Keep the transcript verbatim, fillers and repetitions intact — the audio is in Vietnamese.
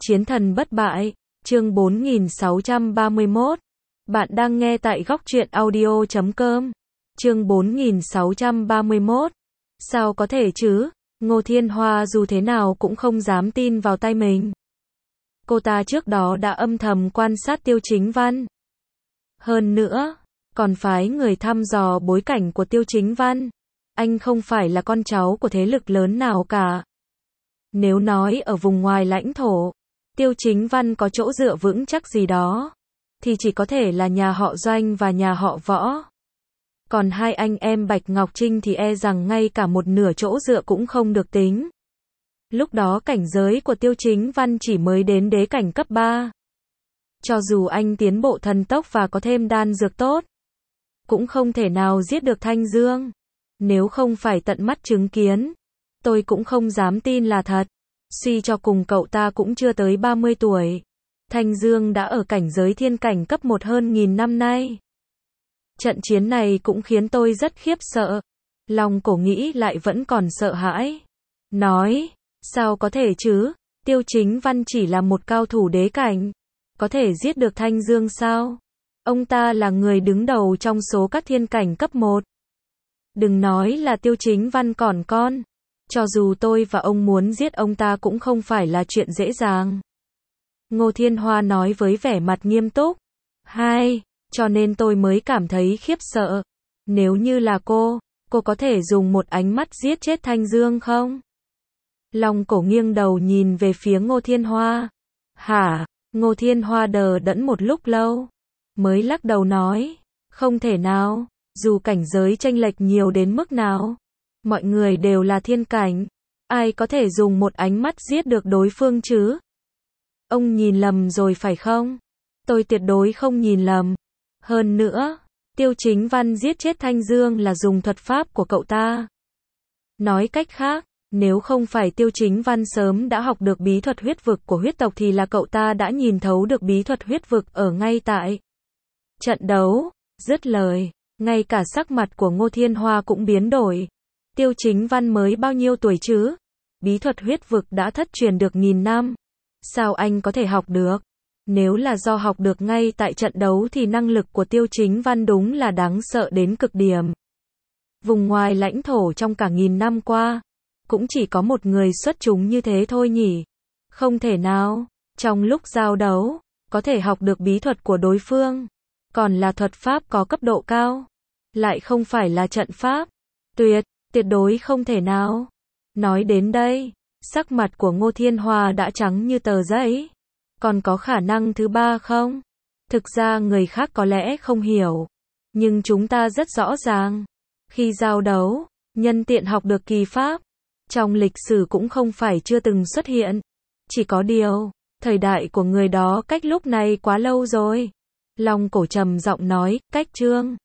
Chiến thần bất bại, chương bốn nghìn sáu trăm ba mươi mốt. Bạn đang nghe tại góc truyện audio chấm com. Chương bốn nghìn sáu trăm ba mươi mốt. Sao có thể chứ? Ngô Thiên Hoa dù thế nào cũng không dám tin vào tay mình. Cô ta trước đó đã âm thầm quan sát Tiêu Chính Văn. Hơn nữa, còn phái người thăm dò bối cảnh của Tiêu Chính Văn. Anh không phải là con cháu của thế lực lớn nào cả. Nếu nói ở vùng ngoài lãnh thổ, Tiêu Chính Văn có chỗ dựa vững chắc gì đó, thì chỉ có thể là nhà họ Doanh và nhà họ Võ. Còn hai anh em Bạch Ngọc Trinh thì e rằng ngay cả một nửa chỗ dựa cũng không được tính. Lúc đó cảnh giới của Tiêu Chính Văn chỉ mới đến đế cảnh cấp ba. Cho dù anh tiến bộ thần tốc và có thêm đan dược tốt, cũng không thể nào giết được Thanh Dương. Nếu không phải tận mắt chứng kiến, tôi cũng không dám tin là thật. Suy cho cùng cậu ta cũng chưa tới ba mươi tuổi. Thanh Dương đã ở cảnh giới thiên cảnh cấp một hơn nghìn năm nay. Trận chiến này cũng khiến tôi rất khiếp sợ. Lòng cổ nghĩ lại vẫn còn sợ hãi. Nói, sao có thể chứ? Tiêu Chính Văn chỉ là một cao thủ đế cảnh. Có thể giết được Thanh Dương sao? Ông ta là người đứng đầu trong số các thiên cảnh cấp một. Đừng nói là Tiêu Chính Văn còn con. Cho dù tôi và ông muốn giết ông ta cũng không phải là chuyện dễ dàng. Ngô Thiên Hoa nói với vẻ mặt nghiêm túc. Hai, cho nên tôi mới cảm thấy khiếp sợ. Nếu như là cô, cô có thể dùng một ánh mắt giết chết Thanh Dương không? Long cổ nghiêng đầu nhìn về phía Ngô Thiên Hoa. Hả? Ngô Thiên Hoa đờ đẫn một lúc lâu, mới lắc đầu nói. Không thể nào, dù cảnh giới chênh lệch nhiều đến mức nào. Mọi người đều là thiên cảnh. Ai có thể dùng một ánh mắt giết được đối phương chứ? Ông nhìn lầm rồi phải không? Tôi tuyệt đối không nhìn lầm. Hơn nữa, Tiêu Chính Văn giết chết Thanh Dương là dùng thuật pháp của cậu ta. Nói cách khác, nếu không phải Tiêu Chính Văn sớm đã học được bí thuật huyết vực của huyết tộc thì là cậu ta đã nhìn thấu được bí thuật huyết vực ở ngay tại trận đấu. Dứt lời, ngay cả sắc mặt của Ngô Thiên Hoa cũng biến đổi. Tiêu Chính Văn mới bao nhiêu tuổi chứ? Bí thuật huyết vực đã thất truyền được nghìn năm. Sao anh có thể học được? Nếu là do học được ngay tại trận đấu thì năng lực của Tiêu Chính Văn đúng là đáng sợ đến cực điểm. Vùng ngoài lãnh thổ trong cả nghìn năm qua, cũng chỉ có một người xuất chúng như thế thôi nhỉ? Không thể nào, trong lúc giao đấu, có thể học được bí thuật của đối phương, còn là thuật pháp có cấp độ cao, lại không phải là trận pháp. Tuyệt, tuyệt đối không thể nào. Nói đến đây, sắc mặt của Ngô Thiên Hoa đã trắng như tờ giấy. Còn có khả năng thứ ba không? Thực ra người khác có lẽ không hiểu, nhưng chúng ta rất rõ ràng. Khi giao đấu, nhân tiện học được kỳ pháp, trong lịch sử cũng không phải chưa từng xuất hiện. Chỉ có điều, thời đại của người đó cách lúc này quá lâu rồi. Long cổ trầm giọng nói, cách chương